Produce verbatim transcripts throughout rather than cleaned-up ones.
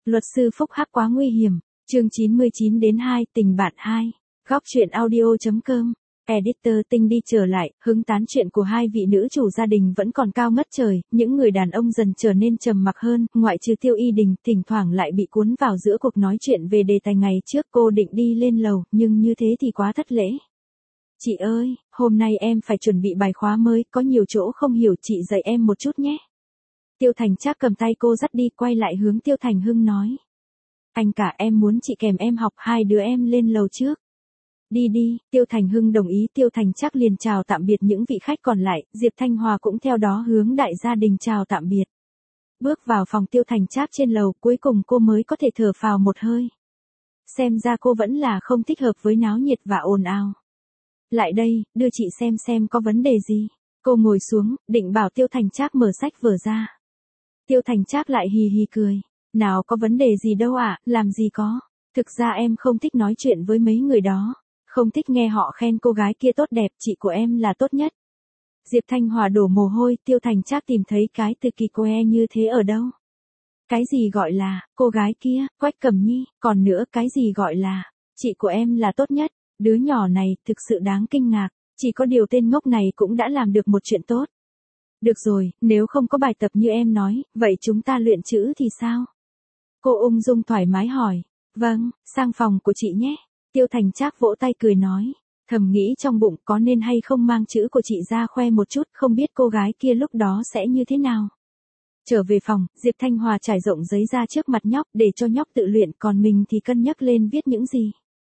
Luật sư phúc hắc quá nguy hiểm. Chương chín mươi chín đến hai, tình bạn hai. Góc truyện audio.com. Editor Tinh đi trở lại, hứng tán chuyện của hai vị nữ chủ gia đình vẫn còn cao ngất trời, những người đàn ông dần trở nên trầm mặc hơn, ngoại trừ Tiêu Y Đình, thỉnh thoảng lại bị cuốn vào giữa cuộc nói chuyện về đề tài ngày trước. Cô định đi lên lầu, nhưng như thế thì quá thất lễ. Chị ơi, hôm nay em phải chuẩn bị bài khóa mới, có nhiều chỗ không hiểu, chị dạy em một chút nhé. Tiêu Thành Trác cầm tay cô dắt đi, quay lại hướng Tiêu Thành Hưng nói. Anh cả, em muốn chị kèm em học, hai đứa em lên lầu trước. Đi đi, Tiêu Thành Hưng đồng ý. Tiêu Thành Trác liền chào tạm biệt những vị khách còn lại, Diệp Thanh Hòa cũng theo đó hướng đại gia đình chào tạm biệt. Bước vào phòng Tiêu Thành Trác trên lầu, cuối cùng cô mới có thể thở phào một hơi. Xem ra cô vẫn là không thích hợp với náo nhiệt và ồn ào. Lại đây, đưa chị xem xem có vấn đề gì. Cô ngồi xuống, định bảo Tiêu Thành Trác mở sách vở ra. Tiêu Thành Trác lại hì hì cười. Nào có vấn đề gì đâu ạ, à, làm gì có. Thực ra em không thích nói chuyện với mấy người đó. Không thích nghe họ khen cô gái kia tốt đẹp, chị của em là tốt nhất. Diệp Thanh Hòa đổ mồ hôi. Tiêu Thành Trác tìm thấy cái từ kỳ que như thế ở đâu. Cái gì gọi là, cô gái kia, Quách Cẩm Nhi, còn nữa cái gì gọi là, chị của em là tốt nhất. Đứa nhỏ này thực sự đáng kinh ngạc, chỉ có điều tên ngốc này cũng đã làm được một chuyện tốt. Được rồi, nếu không có bài tập như em nói, vậy chúng ta luyện chữ thì sao? Cô ung dung thoải mái hỏi. Vâng, sang phòng của chị nhé. Tiêu Thành Trác vỗ tay cười nói. Thầm nghĩ trong bụng có nên hay không mang chữ của chị ra khoe một chút, không biết cô gái kia lúc đó sẽ như thế nào. Trở về phòng, Diệp Thanh Hòa trải rộng giấy ra trước mặt nhóc để cho nhóc tự luyện, còn mình thì cân nhắc lên viết những gì.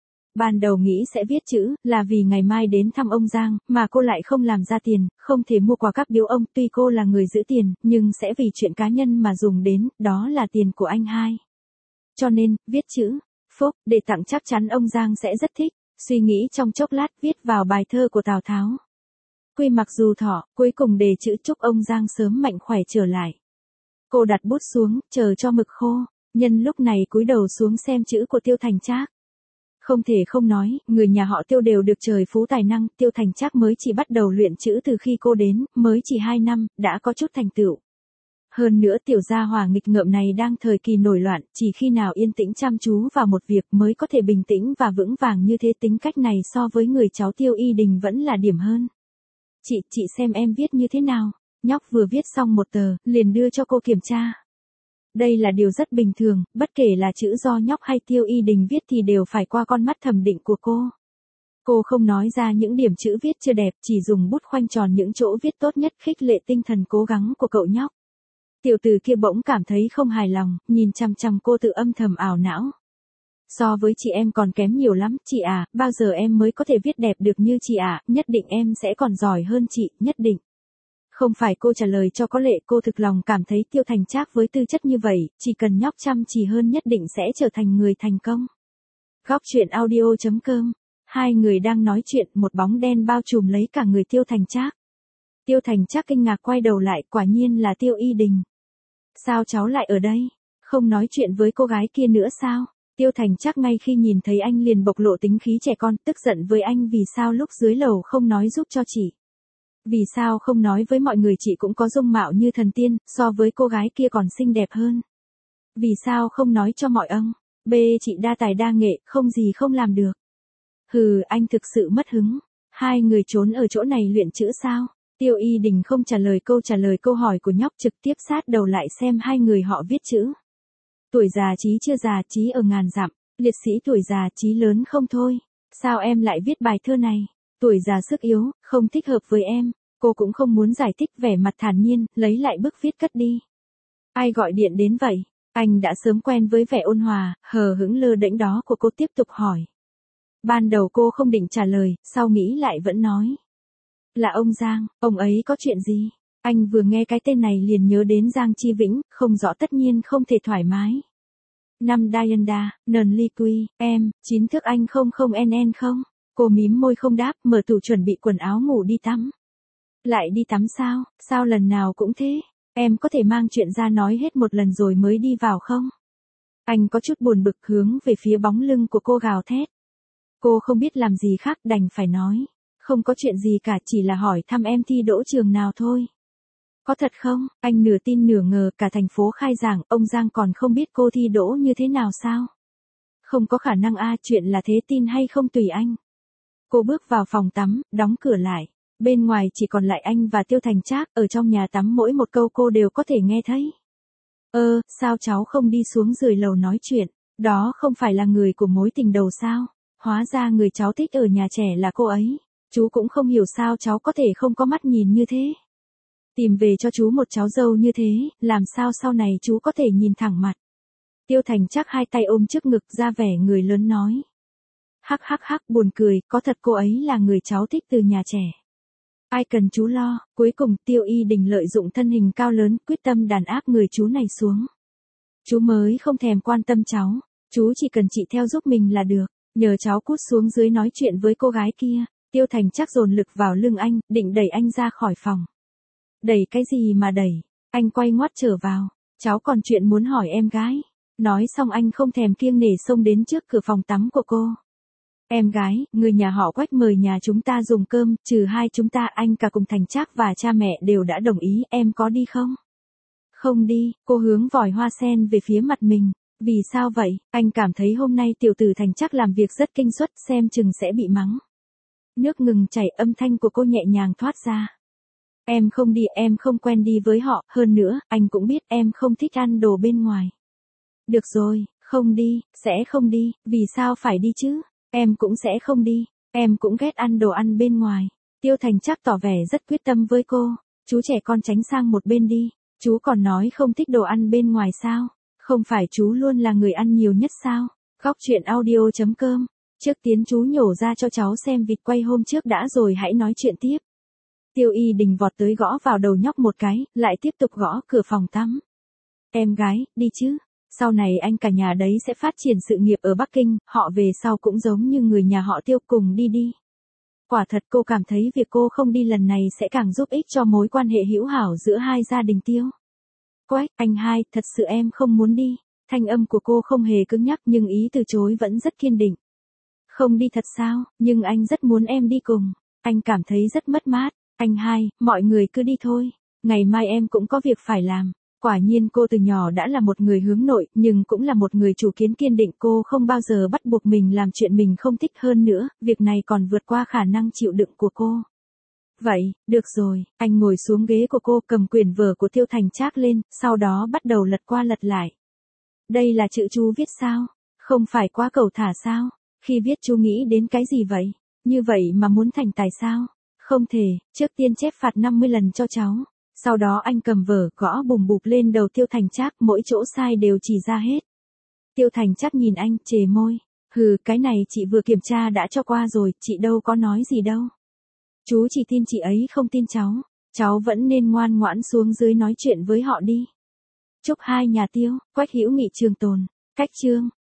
Ban đầu nghĩ sẽ viết chữ, là vì ngày mai đến thăm ông Giang, mà cô lại không làm ra tiền, không thể mua quà cáp biếu ông, tuy cô là người giữ tiền, nhưng sẽ vì chuyện cá nhân mà dùng đến, đó là tiền của anh hai. Cho nên, viết chữ, Phúc, để tặng chắc chắn ông Giang sẽ rất thích, suy nghĩ trong chốc lát viết vào bài thơ của Tào Tháo. Quy mặc dù thọ, cuối cùng đề chữ chúc ông Giang sớm mạnh khỏe trở lại. Cô đặt bút xuống, chờ cho mực khô, nhân lúc này cúi đầu xuống xem chữ của Tiêu Thành Trác. Không thể không nói, người nhà họ Tiêu đều được trời phú tài năng, Tiêu Thành Trác mới chỉ bắt đầu luyện chữ từ khi cô đến, mới chỉ hai năm, đã có chút thành tựu. Hơn nữa tiểu gia hỏa nghịch ngợm này đang thời kỳ nổi loạn, chỉ khi nào yên tĩnh chăm chú vào một việc mới có thể bình tĩnh và vững vàng như thế. Tính cách này so với người cháu Tiêu Y Đình vẫn là điểm hơn. Chị, chị xem em viết như thế nào. Nhóc vừa viết xong một tờ, liền đưa cho cô kiểm tra. Đây là điều rất bình thường, bất kể là chữ do nhóc hay Tiêu Y Đình viết thì đều phải qua con mắt thẩm định của cô. Cô không nói ra những điểm chữ viết chưa đẹp, chỉ dùng bút khoanh tròn những chỗ viết tốt nhất, khích lệ tinh thần cố gắng của cậu nhóc. Tiểu tử kia bỗng cảm thấy không hài lòng, nhìn chằm chằm cô tự âm thầm ảo não. So với chị em còn kém nhiều lắm, chị à, bao giờ em mới có thể viết đẹp được như chị à, nhất định em sẽ còn giỏi hơn chị, nhất định. Không phải cô trả lời cho có lệ, cô thực lòng cảm thấy Tiêu Thành Trác với tư chất như vậy, chỉ cần nhóc chăm chỉ hơn nhất định sẽ trở thành người thành công. Góc truyện audio.com. Hai người đang nói chuyện, một bóng đen bao trùm lấy cả người Tiêu Thành Trác. Tiêu Thành Trác kinh ngạc quay đầu lại, quả nhiên là Tiêu Y Đình. Sao cháu lại ở đây? Không nói chuyện với cô gái kia nữa sao? Tiêu Thành Trác ngay khi nhìn thấy anh liền bộc lộ tính khí trẻ con, tức giận với anh vì sao lúc dưới lầu không nói giúp cho chị. Vì sao không nói với mọi người chị cũng có dung mạo như thần tiên, so với cô gái kia còn xinh đẹp hơn. Vì sao không nói cho mọi ông, b chị đa tài đa nghệ, không gì không làm được. Hừ, anh thực sự mất hứng. Hai người trốn ở chỗ này luyện chữ sao? Tiêu Y Đình không trả lời câu trả lời câu hỏi của nhóc, trực tiếp sát đầu lại xem hai người họ viết chữ. Tuổi già trí chưa già, trí ở ngàn dặm, liệt sĩ tuổi già trí lớn không thôi. Sao em lại viết bài thơ này? Tuổi già sức yếu, không thích hợp với em. Cô cũng không muốn giải thích, vẻ mặt thản nhiên, lấy lại bức viết cất đi. Ai gọi điện đến vậy? Anh đã sớm quen với vẻ ôn hòa, hờ hững lơ đễnh đó của cô, tiếp tục hỏi. Ban đầu cô không định trả lời, sau nghĩ lại vẫn nói. Là ông Giang, ông ấy có chuyện gì? Anh vừa nghe cái tên này liền nhớ đến Giang Chi Vĩnh, không rõ tất nhiên không thể thoải mái. Năm Diana, nần ly quy, em, chín thước anh không không nn không? Cô mím môi không đáp, mở tủ chuẩn bị quần áo ngủ đi tắm. Lại đi tắm sao? Sao lần nào cũng thế? Em có thể mang chuyện ra nói hết một lần rồi mới đi vào không? Anh có chút buồn bực hướng về phía bóng lưng của cô gào thét. Cô không biết làm gì khác đành phải nói. Không có chuyện gì cả, chỉ là hỏi thăm em thi đỗ trường nào thôi. Có thật không? Anh nửa tin nửa ngờ, cả thành phố khai giảng, ông Giang còn không biết cô thi đỗ như thế nào sao? Không có khả năng a, chuyện là thế, tin hay không tùy anh. Cô bước vào phòng tắm, đóng cửa lại. Bên ngoài chỉ còn lại anh và Tiêu Thành Trác, ở trong nhà tắm mỗi một câu cô đều có thể nghe thấy. Ơ, sao cháu không đi xuống dưới lầu nói chuyện? Đó không phải là người của mối tình đầu sao? Hóa ra người cháu thích ở nhà trẻ là cô ấy. Chú cũng không hiểu sao cháu có thể không có mắt nhìn như thế. Tìm về cho chú một cháu dâu như thế, làm sao sau này chú có thể nhìn thẳng mặt. Tiêu Thành Trác hai tay ôm trước ngực ra vẻ người lớn nói. Hắc hắc hắc, buồn cười, có thật cô ấy là người cháu thích từ nhà trẻ. Ai cần chú lo. Cuối cùng Tiêu Y Đình lợi dụng thân hình cao lớn, quyết tâm đàn áp người chú này xuống. Chú mới không thèm quan tâm cháu, chú chỉ cần chị theo giúp mình là được, nhờ cháu cút xuống dưới nói chuyện với cô gái kia. Tiêu Thành Trác dồn lực vào lưng anh, định đẩy anh ra khỏi phòng. Đẩy cái gì mà đẩy, anh quay ngoắt trở vào, cháu còn chuyện muốn hỏi em gái. Nói xong anh không thèm kiêng nể xông đến trước cửa phòng tắm của cô. Em gái, người nhà họ Quách mời nhà chúng ta dùng cơm, trừ hai chúng ta, anh cả cùng Thành Trác và cha mẹ đều đã đồng ý, em có đi không? Không đi. Cô hướng vòi hoa sen về phía mặt mình. Vì sao vậy? Anh cảm thấy hôm nay tiểu tử Thành Trác làm việc rất kinh suất, xem chừng sẽ bị mắng. Nước ngừng chảy, âm thanh của cô nhẹ nhàng thoát ra. Em không đi, em không quen đi với họ, hơn nữa, anh cũng biết em không thích ăn đồ bên ngoài. Được rồi, không đi, sẽ không đi, vì sao phải đi chứ? Em cũng sẽ không đi, em cũng ghét ăn đồ ăn bên ngoài. Tiêu Thành Trác tỏ vẻ rất quyết tâm với cô. Chú trẻ con tránh sang một bên đi, chú còn nói không thích đồ ăn bên ngoài sao? Không phải chú luôn là người ăn nhiều nhất sao? Góc truyện audio chấm com. Trước tiên chú nhổ ra cho cháu xem vịt quay hôm trước đã rồi hãy nói chuyện tiếp. Tiêu Y Đình vọt tới gõ vào đầu nhóc một cái, lại tiếp tục gõ cửa phòng tắm. Em gái, đi chứ. Sau này anh cả nhà đấy sẽ phát triển sự nghiệp ở Bắc Kinh, họ về sau cũng giống như người nhà họ Tiêu, cùng đi đi. Quả thật cô cảm thấy việc cô không đi lần này sẽ càng giúp ích cho mối quan hệ hữu hảo giữa hai gia đình Tiêu. Quách, anh hai, thật sự em không muốn đi. Thanh âm của cô không hề cứng nhắc nhưng ý từ chối vẫn rất kiên định. Không đi thật sao, nhưng anh rất muốn em đi cùng. Anh cảm thấy rất mất mát. Anh hai, mọi người cứ đi thôi. Ngày mai em cũng có việc phải làm. Quả nhiên cô từ nhỏ đã là một người hướng nội, nhưng cũng là một người chủ kiến kiên định, cô không bao giờ bắt buộc mình làm chuyện mình không thích, hơn nữa, việc này còn vượt qua khả năng chịu đựng của cô. Vậy, được rồi, anh ngồi xuống ghế của cô, cầm quyển vở của Tiêu Thành Trác lên, sau đó bắt đầu lật qua lật lại. Đây là chữ chú viết sao? Không phải quá cẩu thả sao? Khi viết chú nghĩ đến cái gì vậy? Như vậy mà muốn thành tài sao? Không thể, trước tiên chép phạt năm mươi lần cho cháu. Sau đó anh cầm vở, gõ bùm bụp lên đầu Tiêu Thành Trác, mỗi chỗ sai đều chỉ ra hết. Tiêu Thành Trác nhìn anh, chề môi. Hừ, cái này chị vừa kiểm tra đã cho qua rồi, chị đâu có nói gì đâu. Chú chỉ tin chị ấy không tin cháu. Cháu vẫn nên ngoan ngoãn xuống dưới nói chuyện với họ đi. Chúc hai nhà Tiêu, Quách hữu nghị trường tồn. Cách chương.